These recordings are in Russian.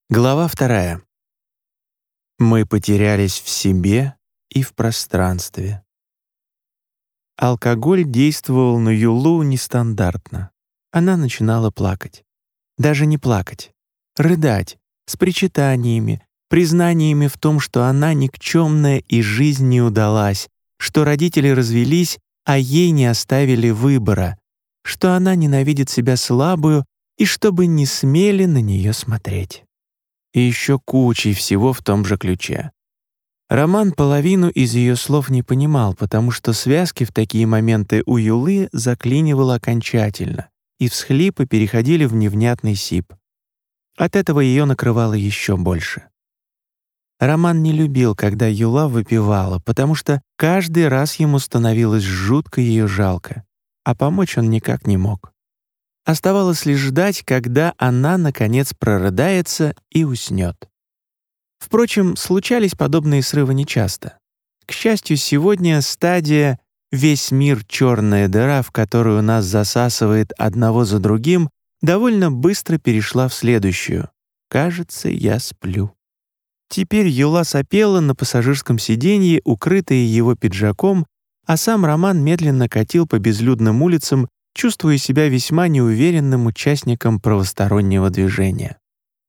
Глава 2. Мы потерялись в себе и в пространстве. Алкоголь действовал на Юлу нестандартно. Она начинала плакать. Даже не плакать, рыдать, с причитаниями, признаниями в том, что она никчемная и жизнь не удалась, что родители развелись, а ей не оставили выбора, что она ненавидит себя слабую и чтобы не смели на нее смотреть. И еще кучей всего в том же ключе. Роман половину из ее слов не понимал, потому что связки в такие моменты у Юлы заклинивало окончательно, и всхлипы переходили в невнятный сип. От этого ее накрывало еще больше. Роман не любил, когда Юла выпивала, потому что каждый раз ему становилось жутко ее жалко, а помочь он никак не мог. Оставалось лишь ждать, когда она, наконец, прорыдается и уснет. Впрочем, случались подобные срывы нечасто. К счастью, сегодня стадия «весь мир — черная дыра, в которую нас засасывает одного за другим» довольно быстро перешла в следующую «кажется, я сплю». Теперь Юла сопела на пассажирском сиденье, укрытая его пиджаком, а сам Роман медленно катил по безлюдным улицам, чувствуя себя весьма неуверенным участником правостороннего движения.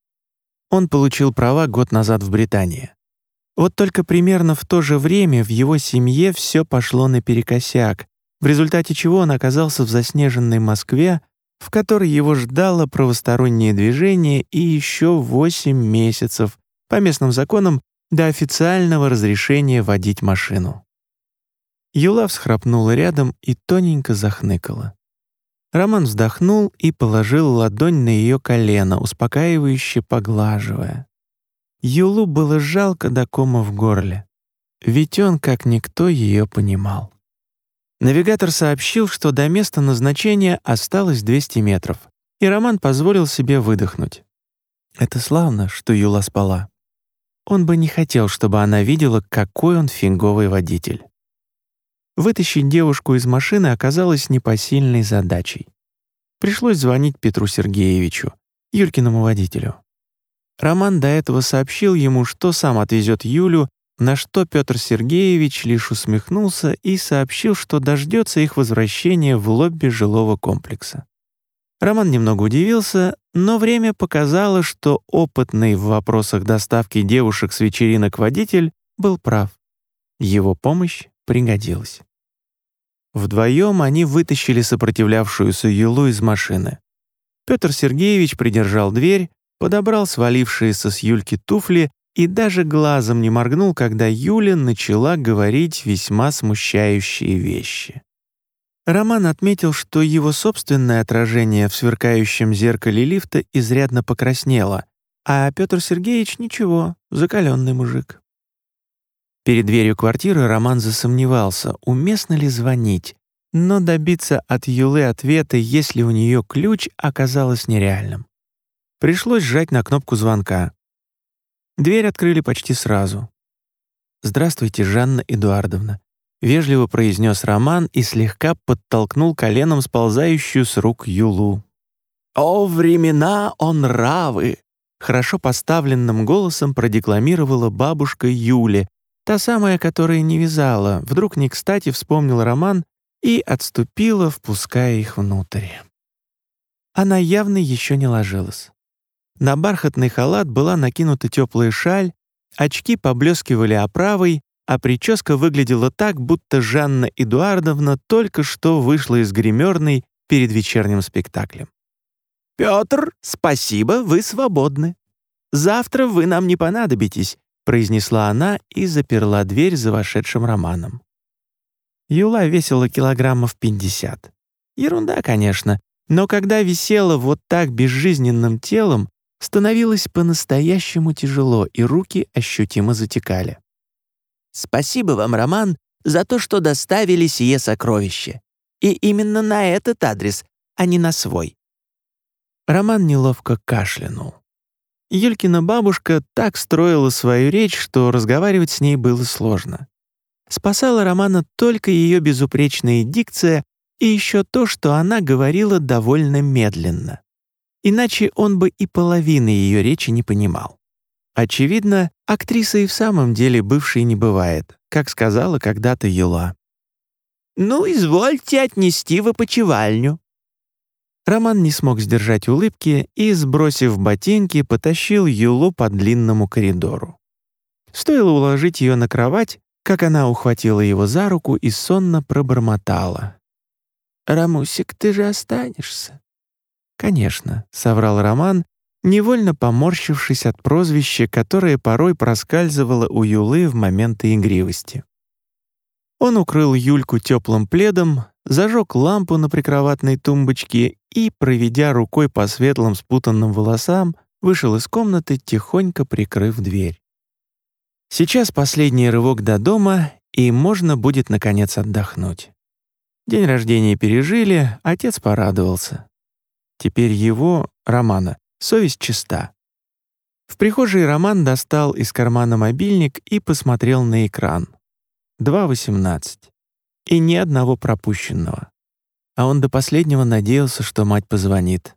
Он получил права год назад в Британии. Вот только примерно в то же время в его семье все пошло наперекосяк, в результате чего он оказался в заснеженной Москве, в которой его ждало правостороннее движение и еще 8 месяцев, по местным законам, до официального разрешения водить машину. Юла всхрапнула рядом и тоненько захныкала. Роман вздохнул и положил ладонь на ее колено, успокаивающе поглаживая. Юлу было жалко до кома в горле, ведь он, как никто, ее понимал. Навигатор сообщил, что до места назначения осталось 200 метров, и Роман позволил себе выдохнуть. Это славно, что Юла спала. Он бы не хотел, чтобы она видела, какой он фиговый водитель. Вытащить девушку из машины оказалось непосильной задачей. Пришлось звонить Петру Сергеевичу, Юлькиному водителю. Роман до этого сообщил ему, что сам отвезет Юлю, на что Петр Сергеевич лишь усмехнулся и сообщил, что дождется их возвращения в лобби жилого комплекса. Роман немного удивился, но время показало, что опытный в вопросах доставки девушек с вечеринок водитель был прав. Его помощь пригодилась. Вдвоем они вытащили сопротивлявшуюся Юлу из машины. Петр Сергеевич придержал дверь, подобрал свалившиеся с Юльки туфли и даже глазом не моргнул, когда Юля начала говорить весьма смущающие вещи. Роман отметил, что его собственное отражение в сверкающем зеркале лифта изрядно покраснело, а Петр Сергеевич ничего, закаленный мужик. Перед дверью квартиры Роман засомневался, уместно ли звонить, но добиться от Юлы ответа, есть ли у нее ключ, оказалось нереальным. Пришлось сжать на кнопку звонка. Дверь открыли почти сразу. «Здравствуйте, Жанна Эдуардовна», — вежливо произнес Роман и слегка подтолкнул коленом сползающую с рук Юлу. «О, времена, о нравы!» — хорошо поставленным голосом продекламировала бабушка Юли, та самая, которая не вязала, вдруг не кстати вспомнил Роман и отступила, впуская их внутрь. Она явно еще не ложилась. На бархатный халат была накинута теплая шаль, очки поблескивали оправой, а прическа выглядела так, будто Жанна Эдуардовна только что вышла из гримерной перед вечерним спектаклем. «Пётр, спасибо, вы свободны. Завтра вы нам не понадобитесь», произнесла она и заперла дверь за вошедшим Романом. Юла весила килограммов 50. Ерунда, конечно, но когда висела вот так безжизненным телом, становилось по-настоящему тяжело, и руки ощутимо затекали. «Спасибо вам, Роман, за то, что доставили сие сокровище. И именно на этот адрес, а не на свой». Роман неловко кашлянул. Юлькина бабушка так строила свою речь, что разговаривать с ней было сложно. Спасала Романа только ее безупречная дикция и еще то, что она говорила довольно медленно. Иначе он бы и половины ее речи не понимал. Очевидно, актриса и в самом деле бывшей не бывает, как сказала когда-то Юла. «Ну, извольте отнести в опочивальню». Роман не смог сдержать улыбки и, сбросив ботинки, потащил Юлу по длинному коридору. Стоило уложить ее на кровать, как она ухватила его за руку и сонно пробормотала. «Рамусик, ты же останешься?» «Конечно», — соврал Роман, невольно поморщившись от прозвища, которое порой проскальзывало у Юлы в моменты игривости. Он укрыл Юльку теплым пледом, зажег лампу на прикроватной тумбочке и, проведя рукой по светлым спутанным волосам, вышел из комнаты, тихонько прикрыв дверь. Сейчас последний рывок до дома, и можно будет, наконец, отдохнуть. День рождения пережили, отец порадовался. Теперь его, Романа, совесть чиста. В прихожей Роман достал из кармана мобильник и посмотрел на экран. 2:18. И ни одного пропущенного. А он до последнего надеялся, что мать позвонит.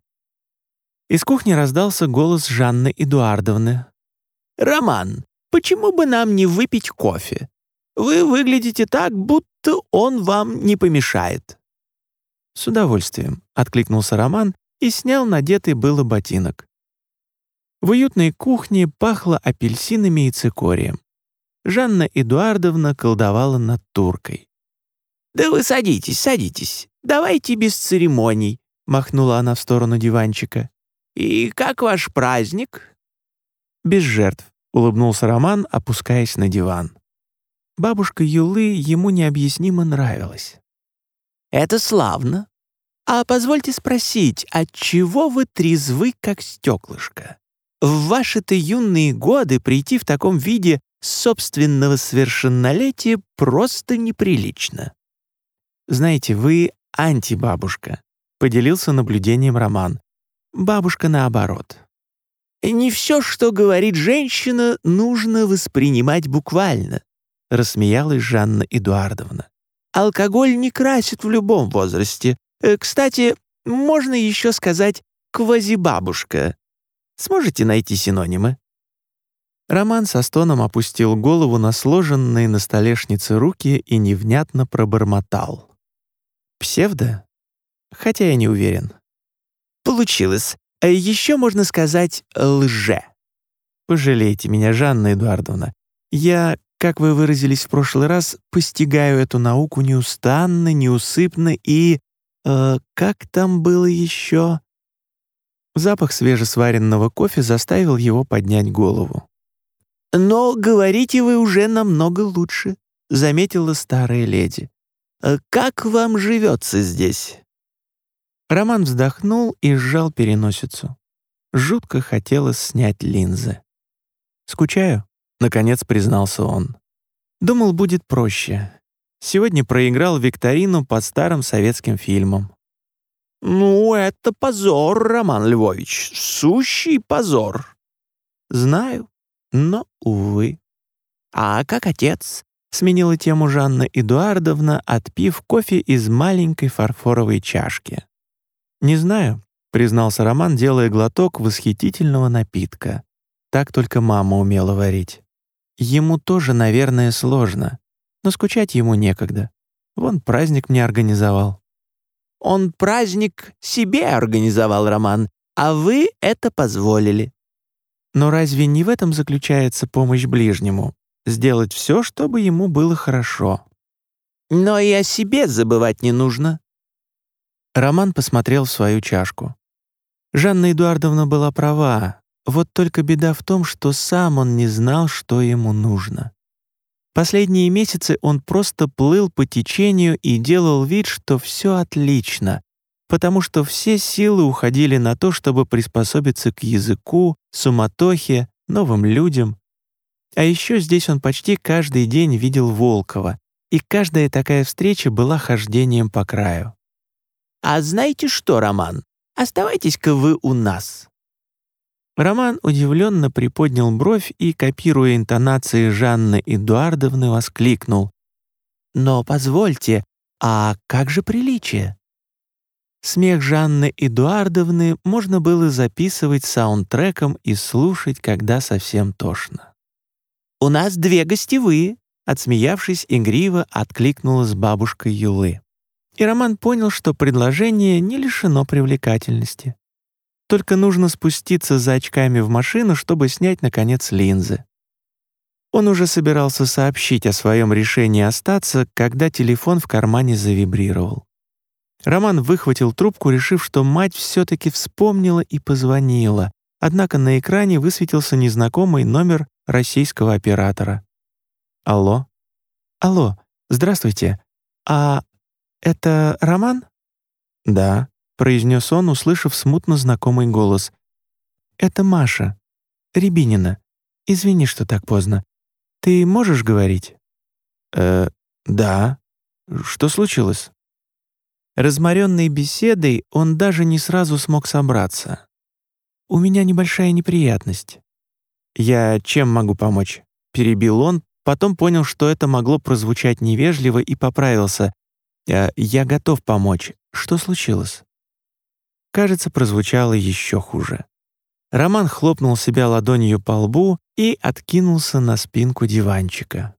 Из кухни раздался голос Жанны Эдуардовны. «Роман, почему бы нам не выпить кофе? Вы выглядите так, будто он вам не помешает». «С удовольствием», — откликнулся Роман и снял надетый было ботинок. В уютной кухне пахло апельсинами и цикорием. Жанна Эдуардовна колдовала над туркой. «Да вы садитесь, садитесь. Давайте без церемоний», — махнула она в сторону диванчика. «И как ваш праздник?» «Без жертв», — улыбнулся Роман, опускаясь на диван. Бабушка Юлы ему необъяснимо нравилась. «Это славно. А позвольте спросить, отчего вы трезвы, как стеклышко? В ваши-то юные годы прийти в таком виде собственного совершеннолетия просто неприлично». «Знаете, вы антибабушка», — поделился наблюдением Роман. «Бабушка наоборот». «Не все, что говорит женщина, нужно воспринимать буквально», — рассмеялась Жанна Эдуардовна. «Алкоголь не красит в любом возрасте. Кстати, можно еще сказать «квазибабушка». Сможете найти синонимы?» Роман со стоном опустил голову на сложенные на столешнице руки и невнятно пробормотал. «Псевдо? Хотя я не уверен». «Получилось. Еще можно сказать «лже». Пожалейте меня, Жанна Эдуардовна. Я, как вы выразились в прошлый раз, постигаю эту науку неустанно, неусыпно и... как там было еще?» Запах свежесваренного кофе заставил его поднять голову. «Но говорите вы уже намного лучше», — заметила старая леди. «Как вам живется здесь?» Роман вздохнул и сжал переносицу. Жутко хотелось снять линзы. «Скучаю», — наконец признался он. «Думал, будет проще. Сегодня проиграл викторину по старым советским фильмам». «Ну, это позор, Роман Львович, сущий позор». «Знаю, но, увы». «А как отец?» — сменила тему Жанна Эдуардовна, отпив кофе из маленькой фарфоровой чашки. «Не знаю», — признался Роман, делая глоток восхитительного напитка. Так только мама умела варить. Ему тоже, наверное, сложно, но скучать ему некогда. Вон праздник мне организовал. «Он праздник себе организовал, Роман, а вы это позволили». Но разве не в этом заключается помощь ближнему? Сделать все, чтобы ему было хорошо. «Но и о себе забывать не нужно». Роман посмотрел в свою чашку. Жанна Эдуардовна была права, вот только беда в том, что сам он не знал, что ему нужно. Последние месяцы он просто плыл по течению и делал вид, что все отлично, потому что все силы уходили на то, чтобы приспособиться к языку, суматохе, новым людям. А еще здесь он почти каждый день видел Волкова, и каждая такая встреча была хождением по краю. «А знаете что, Роман, оставайтесь-ка вы у нас». Роман удивленно приподнял бровь и, копируя интонации Жанны Эдуардовны, воскликнул. «Но позвольте, а как же приличие?» Смех Жанны Эдуардовны можно было записывать саундтреком и слушать, когда совсем тошно. «У нас 2 гостевые», — отсмеявшись, игриво откликнулась бабушка Юлы. И Роман понял, что предложение не лишено привлекательности. Только нужно спуститься за очками в машину, чтобы снять, наконец, линзы. Он уже собирался сообщить о своем решении остаться, когда телефон в кармане завибрировал. Роман выхватил трубку, решив, что мать все-таки вспомнила и позвонила, однако на экране высветился незнакомый номер российского оператора. «Алло? Алло, здравствуйте. А это Роман?» «Да», — произнес он, услышав смутно знакомый голос. «Это Маша. Рябинина. Извини, что так поздно. Ты можешь говорить?» Да. Что случилось?» Разморенной беседой он даже не сразу смог собраться. «У меня небольшая неприятность». «Я чем могу помочь?» — перебил он, потом понял, что это могло прозвучать невежливо, и поправился. «Я готов помочь. Что случилось?» Кажется, прозвучало еще хуже. Роман хлопнул себя ладонью по лбу и откинулся на спинку диванчика.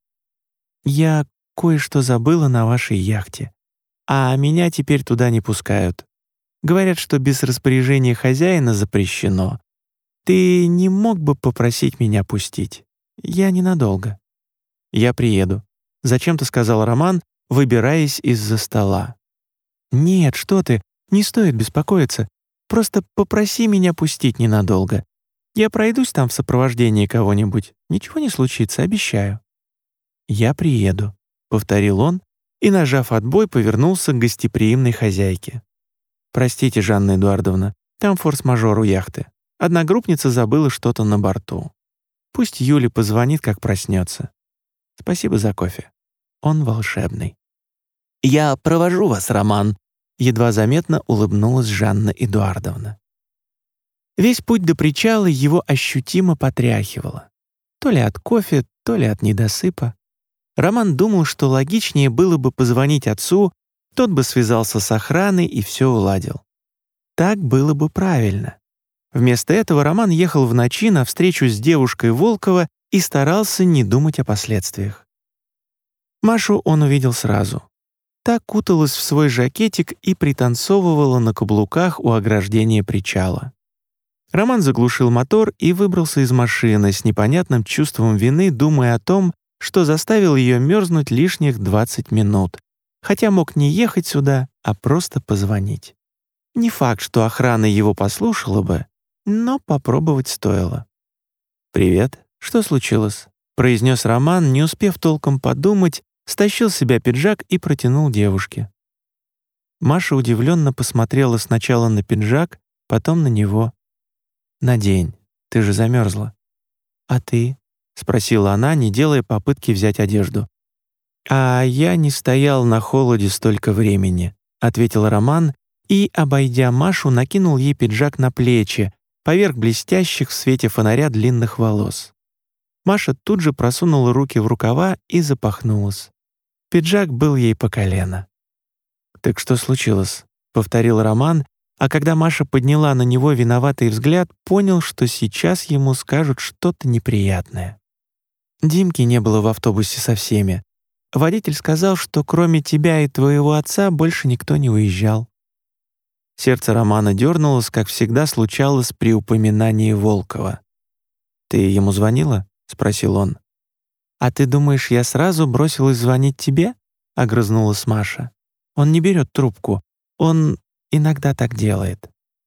«Я кое-что забыла на вашей яхте, а меня теперь туда не пускают. Говорят, что без распоряжения хозяина запрещено. Ты не мог бы попросить меня пустить? Я ненадолго». «Я приеду», — зачем-то сказал Роман, выбираясь из-за стола. «Нет, что ты, не стоит беспокоиться. Просто попроси меня пустить ненадолго. Я пройдусь там в сопровождении кого-нибудь. Ничего не случится, обещаю». «Я приеду», — повторил он и, нажав отбой, повернулся к гостеприимной хозяйке. «Простите, Жанна Эдуардовна, там форс-мажор у яхты. Одногруппница забыла что-то на борту. Пусть Юле позвонит, как проснется. Спасибо за кофе. Он волшебный». «Я провожу вас, Роман», — едва заметно улыбнулась Жанна Эдуардовна. Весь путь до причала его ощутимо потряхивало. То ли от кофе, то ли от недосыпа. Роман думал, что логичнее было бы позвонить отцу, тот бы связался с охраной и все уладил. Так было бы правильно. Вместо этого Роман ехал в ночи на встречу с девушкой Волкова и старался не думать о последствиях. Машу он увидел сразу. Та куталась в свой жакетик и пританцовывала на каблуках у ограждения причала. Роман заглушил мотор и выбрался из машины с непонятным чувством вины, думая о том, что заставил ее мерзнуть лишних 20 минут, хотя мог не ехать сюда, а просто позвонить. Не факт, что охрана его послушала бы, но попробовать стоило. «Привет, что случилось?» — произнес Роман, не успев толком подумать, стащил с себя пиджак и протянул девушке. Маша удивленно посмотрела сначала на пиджак, потом на него. «Надень, ты же замерзла». «А ты?» — спросила она, не делая попытки взять одежду. «А я не стоял на холоде столько времени», — ответил Роман и, обойдя Машу, накинул ей пиджак на плечи, поверх блестящих в свете фонаря длинных волос. Маша тут же просунула руки в рукава и запахнулась. Пиджак был ей по колено. «Так что случилось?» — повторил Роман, а когда Маша подняла на него виноватый взгляд, понял, что сейчас ему скажут что-то неприятное. «Димки не было в автобусе со всеми. Водитель сказал, что кроме тебя и твоего отца больше никто не уезжал». Сердце Романа дернулось, как всегда случалось при упоминании Волкова. «Ты ему звонила?» — спросил он. «А ты думаешь, я сразу бросилась звонить тебе?» — огрызнулась Маша. «Он не берет трубку. Он иногда так делает».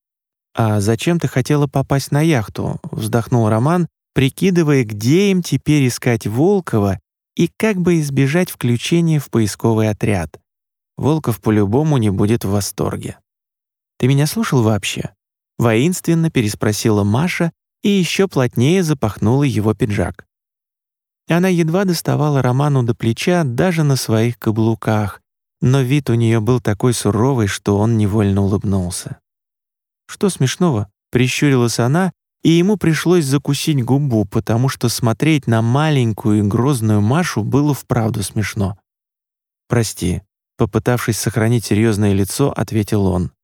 «А зачем ты хотела попасть на яхту?» — вздохнул Роман, прикидывая, где им теперь искать Волкова и как бы избежать включения в поисковый отряд. Волков по-любому не будет в восторге. «Ты меня слушал вообще?» — воинственно переспросила Маша и еще плотнее запахнула его пиджак. Она едва доставала Роману до плеча даже на своих каблуках, но вид у нее был такой суровый, что он невольно улыбнулся. «Что смешного?» — прищурилась она, и ему пришлось закусить губу, потому что смотреть на маленькую и грозную Машу было вправду смешно. «Прости», — попытавшись сохранить серьезное лицо, ответил он.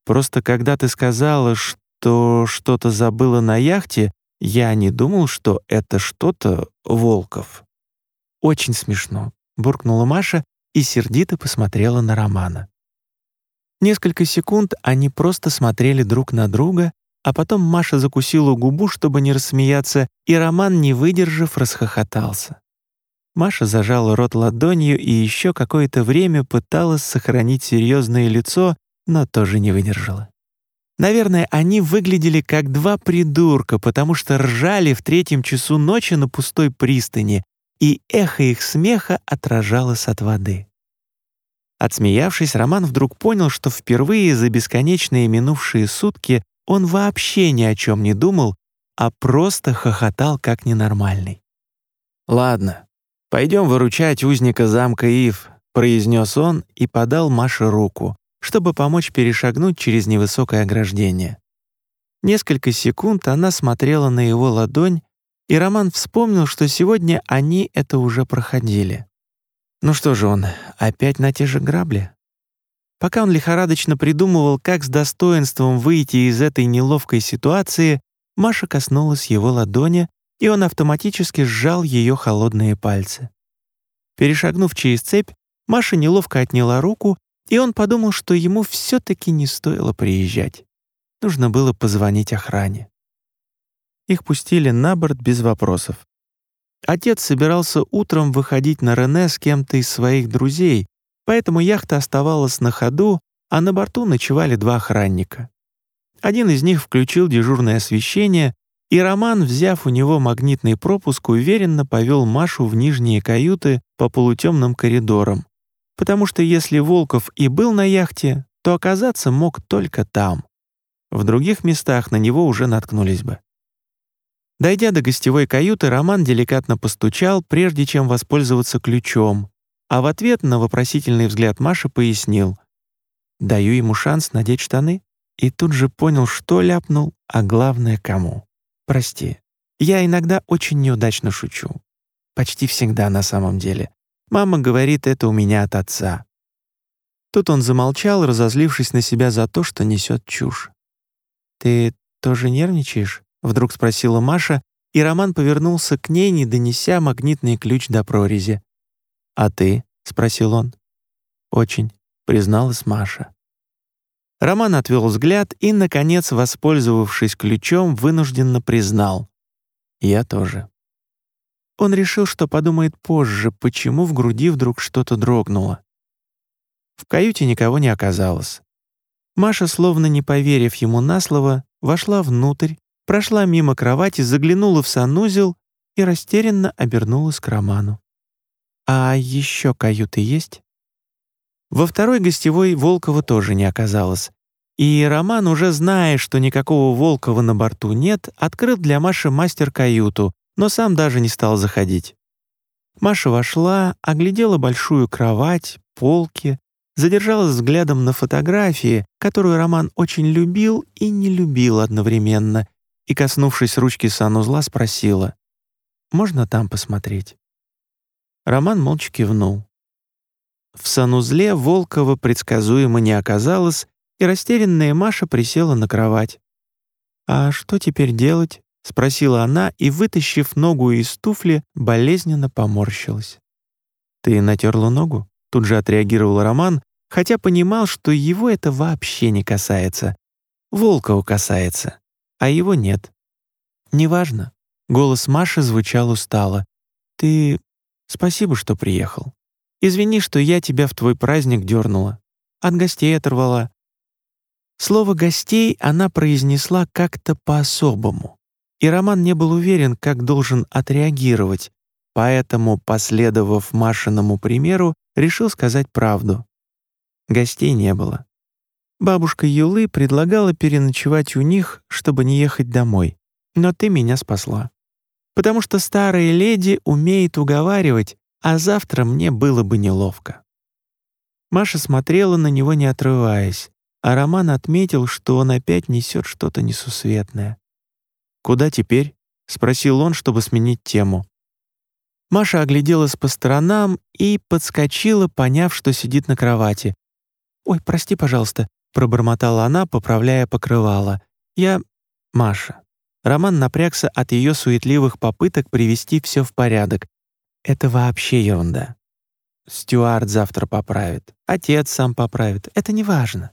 Просто когда ты сказала, что что-то забыла на яхте, я не думал, что это что-то Волков». «Очень смешно», — буркнула Маша и сердито посмотрела на Романа. Несколько секунд они просто смотрели друг на друга, а потом Маша закусила губу, чтобы не рассмеяться, и Роман, не выдержав, расхохотался. Маша зажала рот ладонью и еще какое-то время пыталась сохранить серьезное лицо, но тоже не выдержала. Наверное, они выглядели как два придурка, потому что ржали в 3 часу ночи на пустой пристани, и эхо их смеха отражалось от воды. Отсмеявшись, Роман вдруг понял, что впервые за бесконечные минувшие сутки он вообще ни о чем не думал, а просто хохотал как ненормальный. «Ладно, пойдем выручать узника замка Ив», — произнес он и подал Маше руку, чтобы помочь перешагнуть через невысокое ограждение. Несколько секунд она смотрела на его ладонь, и Роман вспомнил, что сегодня они это уже проходили. Ну что же он, опять на те же грабли? Пока он лихорадочно придумывал, как с достоинством выйти из этой неловкой ситуации, Маша коснулась его ладони, и он автоматически сжал ее холодные пальцы. Перешагнув через цепь, Маша неловко отняла руку, и он подумал, что ему все-таки не стоило приезжать. Нужно было позвонить охране. Их пустили на борт без вопросов. Отец собирался утром выходить на Рене с кем-то из своих друзей, поэтому яхта оставалась на ходу, а на борту ночевали 2 охранника. Один из них включил дежурное освещение, и Роман, взяв у него магнитный пропуск, уверенно повел Машу в нижние каюты по полутемным коридорам, потому что если Волков и был на яхте, то оказаться мог только там. В других местах на него уже наткнулись бы. Дойдя до гостевой каюты, Роман деликатно постучал, прежде чем воспользоваться ключом, а в ответ на вопросительный взгляд Маши пояснил: «Даю ему шанс надеть штаны», и тут же понял, что ляпнул, а главное, кому. «Прости, я иногда очень неудачно шучу. Почти всегда на самом деле. Мама говорит, это у меня от отца». Тут он замолчал, разозлившись на себя за то, что несет чушь. «Ты тоже нервничаешь?» — вдруг спросила Маша, и Роман повернулся к ней, не донеся магнитный ключ до прорези. «А ты?» — спросил он. «Очень», — призналась Маша. Роман отвел взгляд и, наконец, воспользовавшись ключом, вынужденно признал: «Я тоже». Он решил, что подумает позже, почему в груди вдруг что-то дрогнуло. В каюте никого не оказалось. Маша, словно не поверив ему на слово, вошла внутрь, прошла мимо кровати, заглянула в санузел и растерянно обернулась к Роману. «А еще каюты есть?» Во второй гостевой Волкова тоже не оказалось, и Роман, уже зная, что никакого Волкова на борту нет, открыл для Маши мастер-каюту, но сам даже не стал заходить. Маша вошла, оглядела большую кровать, полки, задержалась взглядом на фотографии, которую Роман очень любил и не любил одновременно, и, коснувшись ручки санузла, спросила: «Можно там посмотреть?» Роман молча кивнул. В санузле Волкова предсказуемо не оказалось, и растерянная Маша присела на кровать. «А что теперь делать?» — спросила она и, вытащив ногу из туфли, болезненно поморщилась. «Ты натерла ногу?» — тут же отреагировал Роман, хотя понимал, что его это вообще не касается. Волкова касается, а его нет. «Неважно». Голос Маши звучал устало. «Ты... Спасибо, что приехал. Извини, что я тебя в твой праздник дернула. От гостей оторвала». Слово «гостей» она произнесла как-то по-особому, и Роман не был уверен, как должен отреагировать, поэтому, последовав Машиному примеру, решил сказать правду. Гостей не было. Бабушка Юлы предлагала переночевать у них, чтобы не ехать домой, но ты меня спасла. Потому что старая леди умеет уговаривать, а завтра мне было бы неловко». Маша смотрела на него, не отрываясь, а Роман отметил, что он опять несет что-то несусветное. «Куда теперь?» — спросил он, чтобы сменить тему. Маша огляделась по сторонам и подскочила, поняв, что сидит на кровати. «Ой, прости, пожалуйста, пробормотала она, поправляя покрывало. «Я... Маша». Роман напрягся от ее суетливых попыток привести все в порядок. «Это вообще ерунда. Стюарт завтра поправит, отец сам поправит. Это не важно».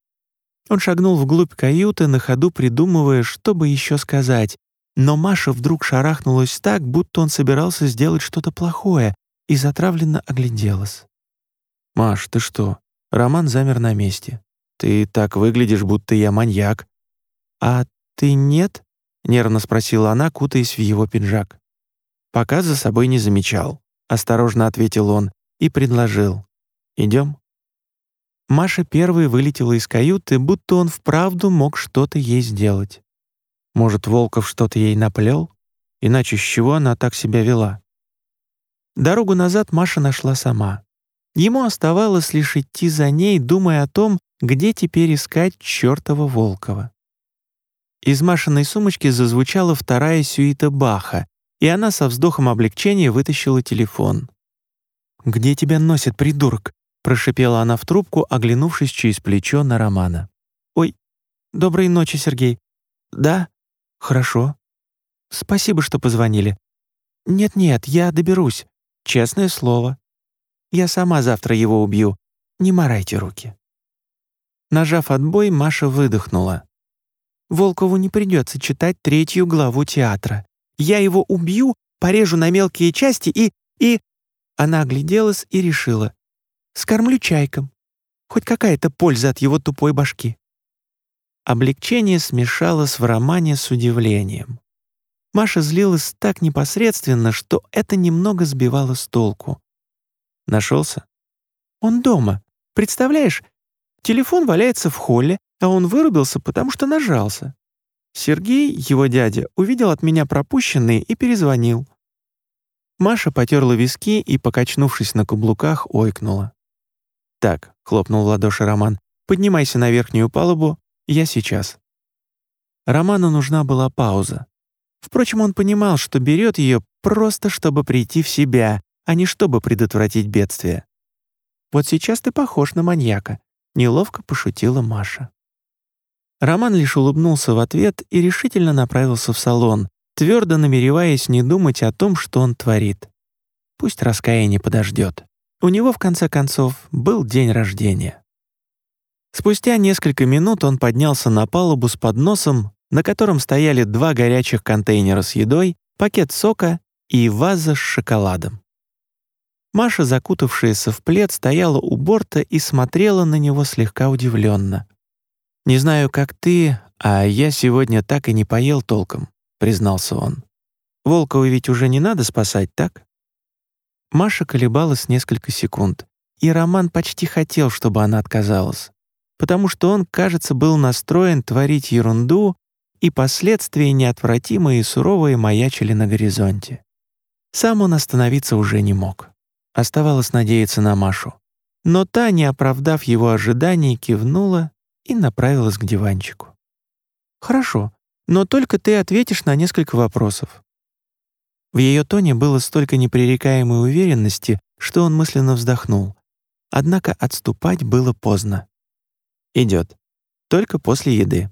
Он шагнул вглубь каюты, на ходу придумывая, что бы еще сказать, но Маша вдруг шарахнулась так, будто он собирался сделать что-то плохое, и затравленно огляделась. «Маш, ты что?» Роман замер на месте. «Ты так выглядишь, будто я маньяк». «А ты нет?» — нервно спросила она, кутаясь в его пиджак. «Пока за собой не замечал», — осторожно ответил он и предложил. «Идем?» Маша первой вылетела из каюты, будто он вправду мог что-то ей сделать. Может, Волков что-то ей наплел? Иначе с чего она так себя вела? Дорогу назад Маша нашла сама. Ему оставалось лишь идти за ней, думая о том, где теперь искать чёртова Волкова. Из Машиной сумочки зазвучала вторая сюита Баха, и она со вздохом облегчения вытащила телефон. «Где тебя носит, придурок?» — прошипела она в трубку, оглянувшись через плечо на Романа. «Ой, доброй ночи, Сергей». «Да? Хорошо. Спасибо, что позвонили. Нет-нет, я доберусь. Честное слово. Я сама завтра его убью. Не морайте руки». Нажав отбой, Маша выдохнула. «Волкову не придется читать 3 главу театра. Я его убью, порежу на мелкие части и...» Она огляделась и решила. «Скормлю чайкам. Хоть какая-то польза от его тупой башки». Облегчение смешалось в Романе с удивлением. Маша злилась так непосредственно, что это немного сбивало с толку. Нашелся? Он дома. Представляешь, телефон валяется в холле, а он вырубился, потому что нажался. Сергей, его дядя, увидел от меня пропущенные и перезвонил. Маша потерла виски и, покачнувшись на каблуках, ойкнула. «Так», — хлопнул в ладоши Роман, — «поднимайся на верхнюю палубу, я сейчас». Роману нужна была пауза. Впрочем, он понимал, что берет ее просто, чтобы прийти в себя, а не чтобы предотвратить бедствие. «Вот сейчас ты похож на маньяка», — неловко пошутила Маша. Роман лишь улыбнулся в ответ и решительно направился в салон, твердо намереваясь не думать о том, что он творит. Пусть раскаяние подождет. У него, в конце концов, был день рождения. Спустя несколько минут он поднялся на палубу с подносом, на котором стояли 2 горячих контейнера с едой, пакет сока и ваза с шоколадом. Маша, закутавшаяся в плед, стояла у борта и смотрела на него слегка удивленно. «Не знаю, как ты, а я сегодня так и не поел толком», — признался он. «Волкова ведь уже не надо спасать, так?» Маша колебалась несколько секунд, и Роман почти хотел, чтобы она отказалась, потому что он, кажется, был настроен творить ерунду, и последствия неотвратимые и суровые маячили на горизонте. Сам он остановиться уже не мог. Оставалось надеяться на Машу. Но та, не оправдав его ожиданий, кивнула и направилась к диванчику. «Хорошо, но только ты ответишь на несколько вопросов». В ее тоне было столько непререкаемой уверенности, что он мысленно вздохнул. Однако отступать было поздно. «Идет. Только после еды».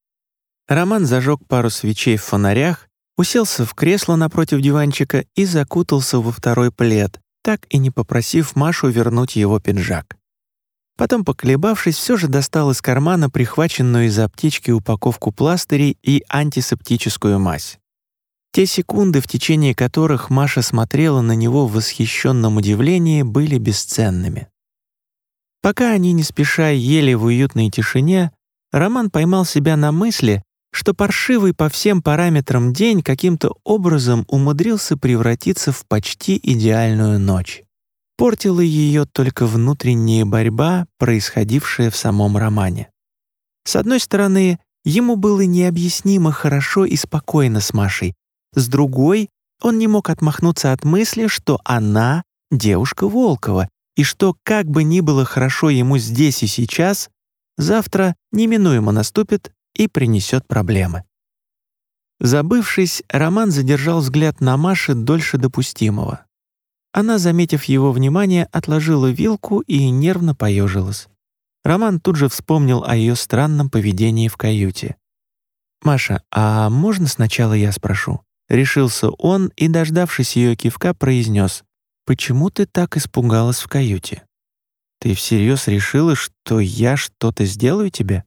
Роман зажег пару свечей в фонарях, уселся в кресло напротив диванчика и закутался во второй плед, так и не попросив Машу вернуть его пиджак. Потом, поколебавшись, все же достал из кармана прихваченную из аптечки упаковку пластырей и антисептическую мазь. Те секунды, в течение которых Маша смотрела на него в восхищенном удивлении, были бесценными. Пока они не спеша ели в уютной тишине, Роман поймал себя на мысли, что паршивый по всем параметрам день каким-то образом умудрился превратиться в почти идеальную ночь. Портила ее только внутренняя борьба, происходившая в самом романе. С одной стороны, ему было необъяснимо хорошо и спокойно с Машей, с другой, он не мог отмахнуться от мысли, что она — девушка Волкова, и что, как бы ни было хорошо ему здесь и сейчас, завтра неминуемо наступит и принесет проблемы. Забывшись, Роман задержал взгляд на Маше дольше допустимого. Она, заметив его внимание, отложила вилку и нервно поежилась. Роман тут же вспомнил о ее странном поведении в каюте. «Маша, а можно сначала я спрошу?» Решился он и, дождавшись ее кивка, произнес: «Почему ты так испугалась в каюте? Ты всерьез решила, что я что-то сделаю тебе?»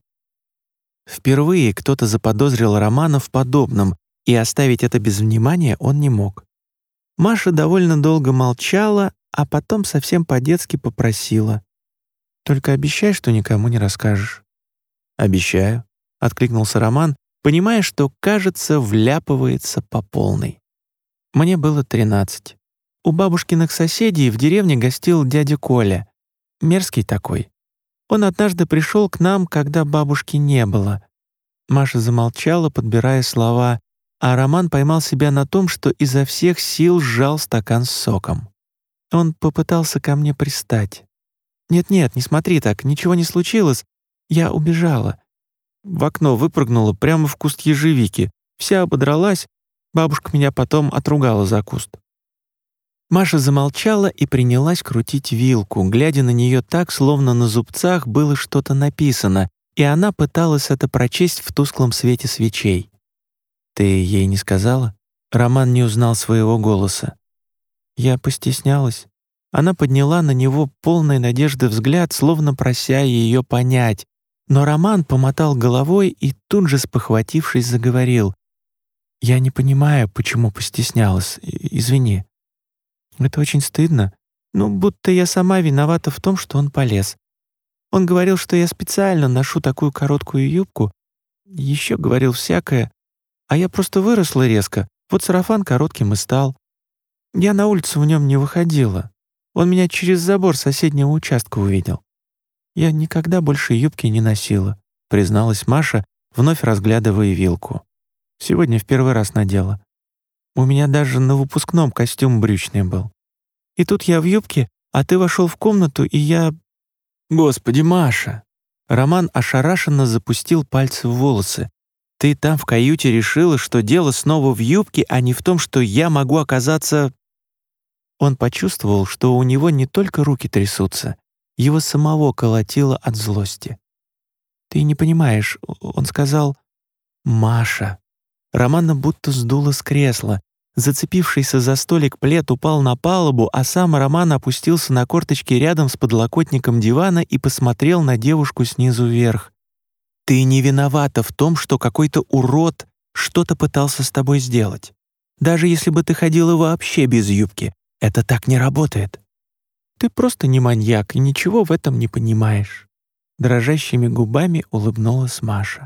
Впервые кто-то заподозрил Романа в подобном, и оставить это без внимания он не мог. Маша довольно долго молчала, а потом совсем по-детски попросила: «Только обещай, что никому не расскажешь». «Обещаю», — откликнулся Роман, понимая, что, кажется, вляпывается по полной. Мне было 13. У бабушкиных соседей в деревне гостил дядя Коля. Мерзкий такой. Он однажды пришел к нам, когда бабушки не было. Маша замолчала, подбирая слова, а Роман поймал себя на том, что изо всех сил сжал стакан с соком. Он попытался ко мне пристать. «Нет-нет, не смотри так, ничего не случилось. Я убежала. В окно выпрыгнула прямо в куст ежевики. Вся ободралась. Бабушка меня потом отругала за куст». Маша замолчала и принялась крутить вилку, глядя на нее так, словно на зубцах было что-то написано, и она пыталась это прочесть в тусклом свете свечей. «Ты ей не сказала?» Роман не узнал своего голоса. Я постеснялась. Она подняла на него полной надежды взгляд, словно прося ее понять. Но Роман помотал головой и тут же, спохватившись, заговорил: «Я не понимаю, почему постеснялась. Извини. Это очень стыдно. Ну, будто я сама виновата в том, что он полез. Он говорил, что я специально ношу такую короткую юбку. Еще говорил всякое. А я просто выросла резко. Вот сарафан коротким и стал. Я на улицу в нем не выходила. Он меня через забор соседнего участка увидел. Я никогда больше юбки не носила», — призналась Маша, вновь разглядывая вилку. «Сегодня в первый раз надела. У меня даже на выпускном костюм брючный был. И тут я в юбке, а ты вошел в комнату, и я...» «Господи, Маша!» Роман ошарашенно запустил пальцы в волосы. «Ты там в каюте решила, что дело снова в юбке, а не в том, что я могу оказаться...» Он почувствовал, что у него не только руки трясутся, его самого колотило от злости. «Ты не понимаешь», — он сказал. «Маша». Романа будто сдуло с кресла. Зацепившийся за столик плед упал на палубу, а сам Роман опустился на корточки рядом с подлокотником дивана и посмотрел на девушку снизу вверх. «Ты не виновата в том, что какой-то урод что-то пытался с тобой сделать. Даже если бы ты ходила вообще без юбки, это так не работает. Ты просто не маньяк и ничего в этом не понимаешь». Дрожащими губами улыбнулась Маша.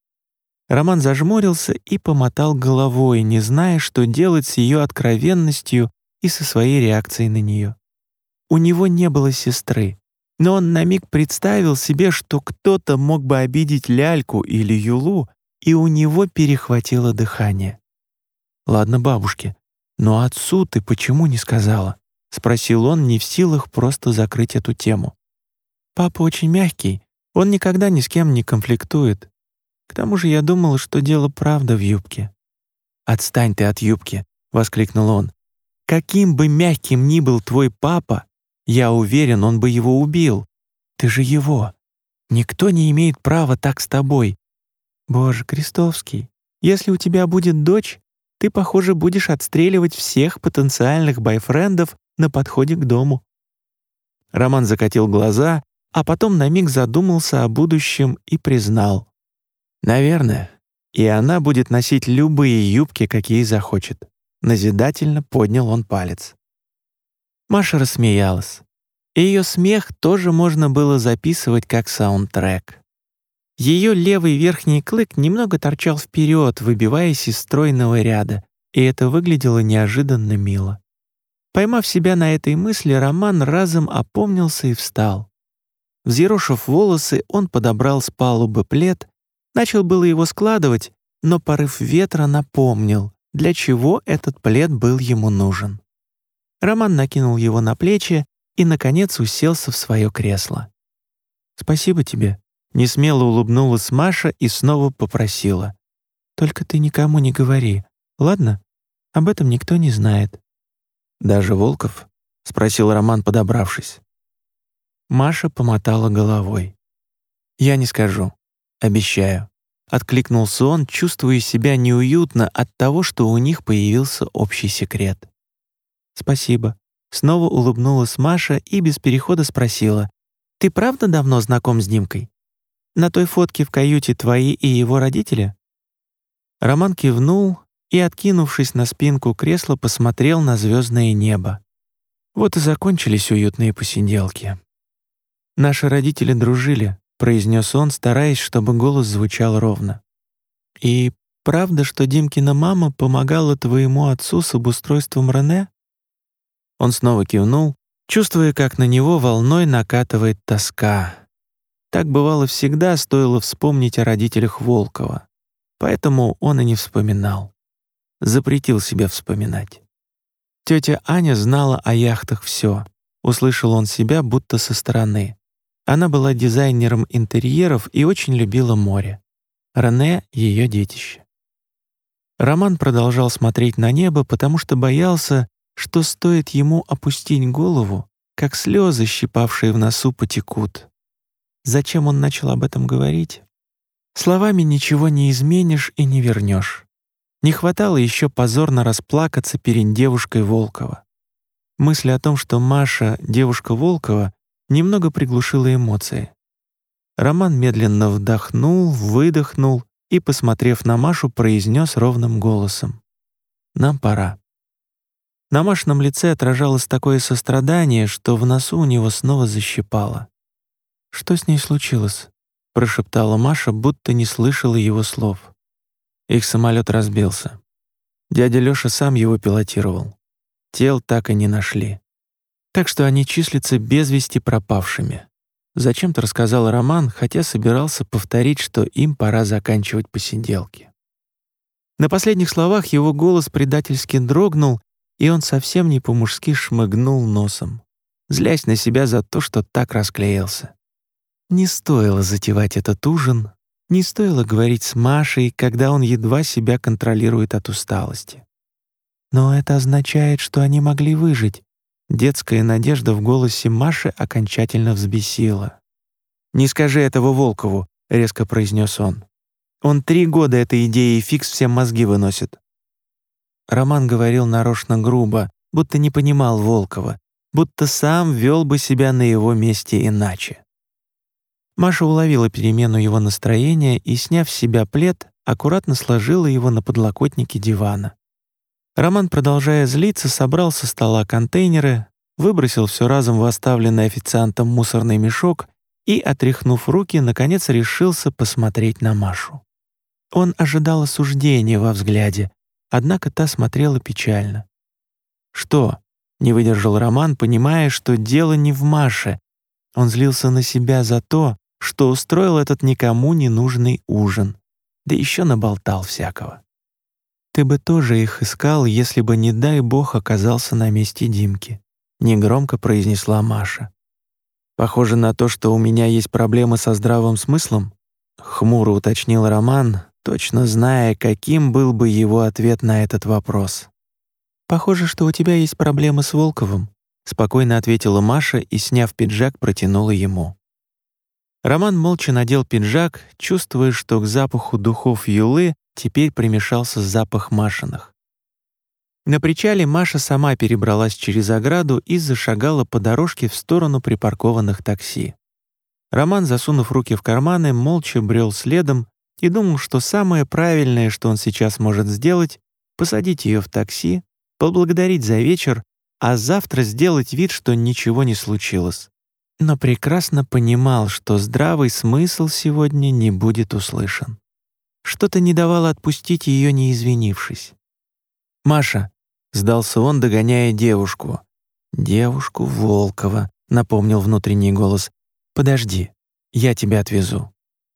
Роман зажмурился и помотал головой, не зная, что делать с ее откровенностью и со своей реакцией на нее. У него не было сестры, но он на миг представил себе, что кто-то мог бы обидеть Ляльку или Юлу, и у него перехватило дыхание. «Ладно, бабушке, но отцу ты почему не сказала?» — спросил он, не в силах просто закрыть эту тему. «Папа очень мягкий, он никогда ни с кем не конфликтует. К тому же я думала, что дело правда в юбке». «Отстань ты от юбки!» — воскликнул он. «Каким бы мягким ни был твой папа, я уверен, он бы его убил. Ты же его. Никто не имеет права так с тобой. Боже, Крестовский, если у тебя будет дочь, ты, похоже, будешь отстреливать всех потенциальных бойфрендов на подходе к дому». Роман закатил глаза, а потом на миг задумался о будущем и признал: «Наверное, и она будет носить любые юбки, какие захочет». Назидательно поднял он палец. Маша рассмеялась. И ее смех тоже можно было записывать как саундтрек. Ее левый верхний клык немного торчал вперед, выбиваясь из стройного ряда, и это выглядело неожиданно мило. Поймав себя на этой мысли, Роман разом опомнился и встал. Взъерошив волосы, он подобрал с палубы плед, начал было его складывать, но порыв ветра напомнил, для чего этот плед был ему нужен. Роман накинул его на плечи и, наконец, уселся в свое кресло. «Спасибо тебе», — несмело улыбнулась Маша и снова попросила. «Только ты никому не говори, ладно? Об этом никто не знает». «Даже Волков?» — спросил Роман, подобравшись. Маша помотала головой. «Я не скажу. Обещаю», — откликнулся он, чувствуя себя неуютно от того, что у них появился общий секрет. «Спасибо». Снова улыбнулась Маша и без перехода спросила: «Ты правда давно знаком с Димкой? На той фотке в каюте твои и его родители?» Роман кивнул и, откинувшись на спинку кресла, посмотрел на звездное небо. Вот и закончились уютные посиделки. «Наши родители дружили», — произнес он, стараясь, чтобы голос звучал ровно. «И правда, что Димкина мама помогала твоему отцу с обустройством Рене?» Он снова кивнул, чувствуя, как на него волной накатывает тоска. Так бывало всегда, стоило вспомнить о родителях Волкова. Поэтому он и не вспоминал. Запретил себе вспоминать. Тетя Аня знала о яхтах все. Услышал он себя будто со стороны. Она была дизайнером интерьеров и очень любила море. Рене — ее детище. Роман продолжал смотреть на небо, потому что боялся, что стоит ему опустить голову, как слезы, щипавшие в носу, потекут. Зачем он начал об этом говорить? Словами ничего не изменишь и не вернешь. Не хватало еще позорно расплакаться перед девушкой Волкова. Мысль о том, что Маша — девушка Волкова, немного приглушила эмоции. Роман медленно вдохнул, выдохнул и, посмотрев на Машу, произнес ровным голосом: «Нам пора». На Машином лице отражалось такое сострадание, что в носу у него снова защипало. «Что с ней случилось?» — прошептала Маша, будто не слышала его слов. Их самолет разбился. Дядя Лёша сам его пилотировал. Тел так и не нашли. Так что они числятся без вести пропавшими. Зачем-то рассказал Роман, хотя собирался повторить, что им пора заканчивать посиделки. На последних словах его голос предательски дрогнул, и он совсем не по-мужски шмыгнул носом, злясь на себя за то, что так расклеился. Не стоило затевать этот ужин, не стоило говорить с Машей, когда он едва себя контролирует от усталости. Но это означает, что они могли выжить. Детская надежда в голосе Маши окончательно взбесила. «Не скажи этого Волкову», — резко произнес он. «Он 3 года этой идеей фикс всем мозги выносит». Роман говорил нарочно грубо, будто не понимал Волкова, будто сам вел бы себя на его месте иначе. Маша уловила перемену его настроения и, сняв с себя плед, аккуратно сложила его на подлокотнике дивана. Роман, продолжая злиться, собрал со стола контейнеры, выбросил все разом в оставленный официантом мусорный мешок и, отряхнув руки, наконец решился посмотреть на Машу. Он ожидал осуждения во взгляде, однако та смотрела печально. «Что?» — не выдержал Роман, понимая, что дело не в Маше. Он злился на себя за то, что устроил этот никому не нужный ужин, да еще наболтал всякого. «Ты бы тоже их искал, если бы, не дай бог, оказался на месте Димки», — негромко произнесла Маша. «Похоже на то, что у меня есть проблемы со здравым смыслом», — хмуро уточнил Роман, точно зная, каким был бы его ответ на этот вопрос. «Похоже, что у тебя есть проблемы с Волковым», — спокойно ответила Маша и, сняв пиджак, протянула ему. Роман молча надел пиджак, чувствуя, что к запаху духов Юлы теперь примешался запах Машиных. На причале Маша сама перебралась через ограду и зашагала по дорожке в сторону припаркованных такси. Роман, засунув руки в карманы, молча брел следом и думал, что самое правильное, что он сейчас может сделать, посадить ее в такси, поблагодарить за вечер, а завтра сделать вид, что ничего не случилось. Но прекрасно понимал, что здравый смысл сегодня не будет услышан. Что-то не давало отпустить ее, не извинившись. «Маша», — сдался он, догоняя девушку. «Девушку Волкова», — напомнил внутренний голос. «Подожди, я тебя отвезу».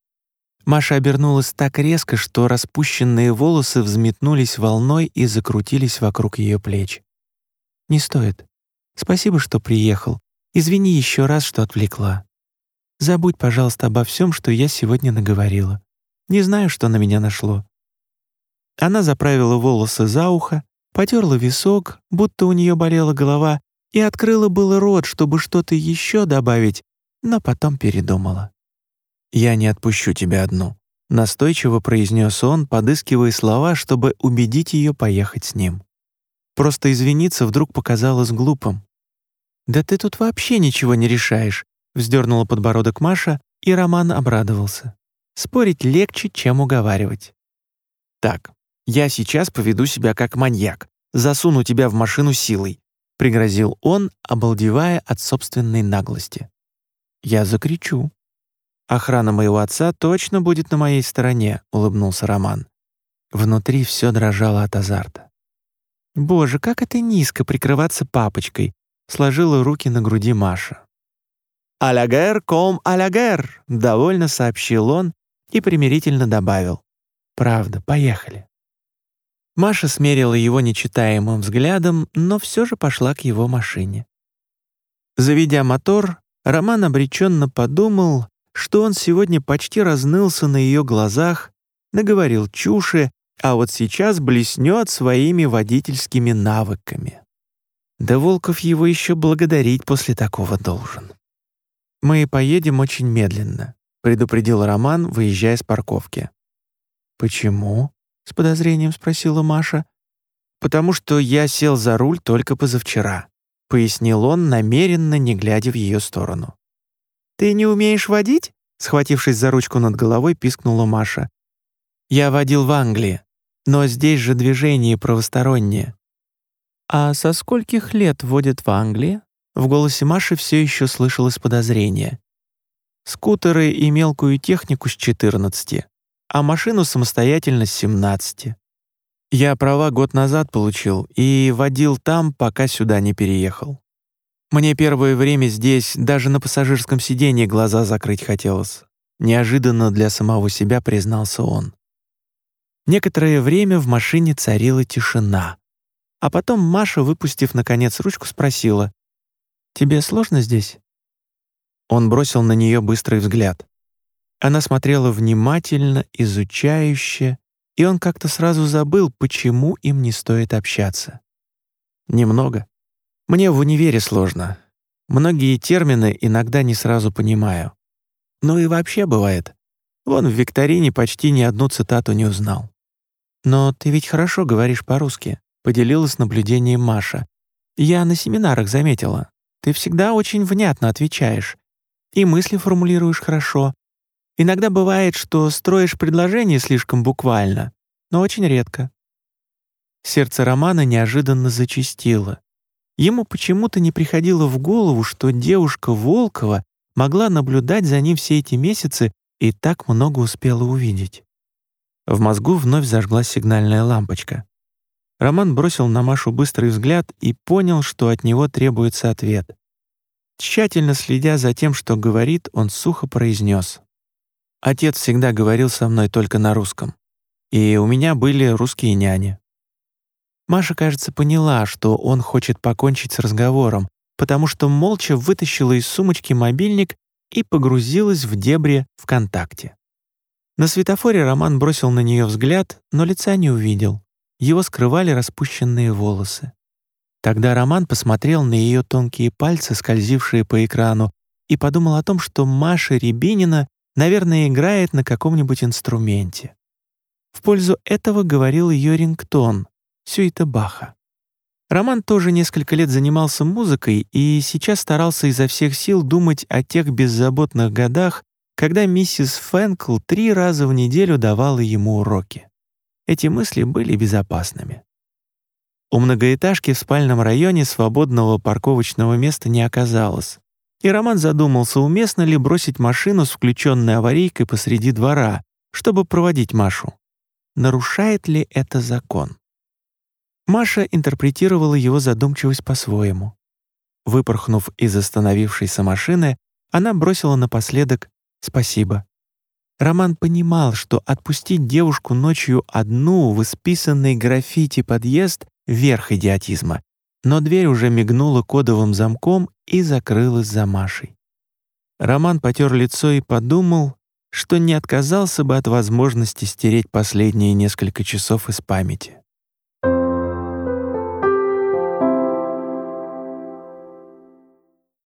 Маша обернулась так резко, что распущенные волосы взметнулись волной и закрутились вокруг ее плеч. «Не стоит. Спасибо, что приехал. Извини еще раз, что отвлекла. Забудь, пожалуйста, обо всем, что я сегодня наговорила. Не знаю, что на меня нашло». Она заправила волосы за ухо, потерла висок, будто у нее болела голова, и открыла было рот, чтобы что-то еще добавить, но потом передумала. «Я не отпущу тебя одну», — настойчиво произнес он, подыскивая слова, чтобы убедить ее поехать с ним. Просто извиниться вдруг показалось глупым. «Да ты тут вообще ничего не решаешь», — вздернула подбородок Маша, и Роман обрадовался. Спорить легче, чем уговаривать. «Так, я сейчас поведу себя как маньяк, засуну тебя в машину силой», — пригрозил он, обалдевая от собственной наглости. «Я закричу». «Охрана моего отца точно будет на моей стороне», — улыбнулся Роман. Внутри все дрожало от азарта. «Боже, как это низко прикрываться папочкой», — сложила руки на груди Маша. «А ла гэр ком а ла гэр», — довольно сообщил он и примирительно добавил. «Правда, поехали». Маша смерила его нечитаемым взглядом, но все же пошла к его машине. Заведя мотор, Роман обреченно подумал, что он сегодня почти разнылся на ее глазах, наговорил чуши, а вот сейчас блеснет своими водительскими навыками. Да Волков его еще благодарить после такого должен. «Мы поедем очень медленно», — предупредил Роман, выезжая с парковки. «Почему?» — с подозрением спросила Маша. «Потому что я сел за руль только позавчера», — пояснил он, намеренно не глядя в ее сторону. «Ты не умеешь водить?» — схватившись за ручку над головой, пискнула Маша. «Я водил в Англии, но здесь же движение правостороннее». «А со скольких лет водят в Англии?» В голосе Маши все еще слышалось подозрение. «Скутеры и мелкую технику с 14, а машину самостоятельно с 17. Я права год назад получил и водил там, пока сюда не переехал. Мне первое время здесь даже на пассажирском сиденье глаза закрыть хотелось. Неожиданно для самого себя признался он. Некоторое время в машине царила тишина. А потом Маша, выпустив наконец ручку, спросила: «Тебе сложно здесь?» Он бросил на нее быстрый взгляд. Она смотрела внимательно, изучающе, и он как-то сразу забыл, почему им не стоит общаться. «Немного. Мне в универе сложно. Многие термины иногда не сразу понимаю. Ну и вообще бывает. Вон в викторине почти ни одну цитату не узнал». «Но ты ведь хорошо говоришь по-русски», — поделилась наблюдением Маша. «Я на семинарах заметила. Ты всегда очень внятно отвечаешь. И мысли формулируешь хорошо. Иногда бывает, что строишь предложение слишком буквально, но очень редко». Сердце Романа неожиданно зачастило. Ему почему-то не приходило в голову, что девушка Волкова могла наблюдать за ним все эти месяцы и так много успела увидеть. В мозгу вновь зажглась сигнальная лампочка. Роман бросил на Машу быстрый взгляд и понял, что от него требуется ответ. Тщательно следя за тем, что говорит, он сухо произнес: «Отец всегда говорил со мной только на русском, и у меня были русские няни». Маша, кажется, поняла, что он хочет покончить с разговором, потому что молча вытащила из сумочки мобильник и погрузилась в дебри ВКонтакте. На светофоре Роман бросил на нее взгляд, но лица не увидел. Его скрывали распущенные волосы. Тогда Роман посмотрел на ее тонкие пальцы, скользившие по экрану, и подумал о том, что Маша Рябинина, наверное, играет на каком-нибудь инструменте. В пользу этого говорил ее рингтон — сюита Баха. Роман тоже несколько лет занимался музыкой и сейчас старался изо всех сил думать о тех беззаботных годах, когда миссис Фэнкл 3 раза в неделю давала ему уроки. Эти мысли были безопасными. У многоэтажки в спальном районе свободного парковочного места не оказалось, и Роман задумался, уместно ли бросить машину с включенной аварийкой посреди двора, чтобы проводить Машу. Нарушает ли это закон? Маша интерпретировала его задумчивость по-своему. Выпорхнув из остановившейся машины, она бросила напоследок «спасибо». Роман понимал, что отпустить девушку ночью одну в исписанный граффити подъезд — верх идиотизма, но дверь уже мигнула кодовым замком и закрылась за Машей. Роман потер лицо и подумал, что не отказался бы от возможности стереть последние несколько часов из памяти.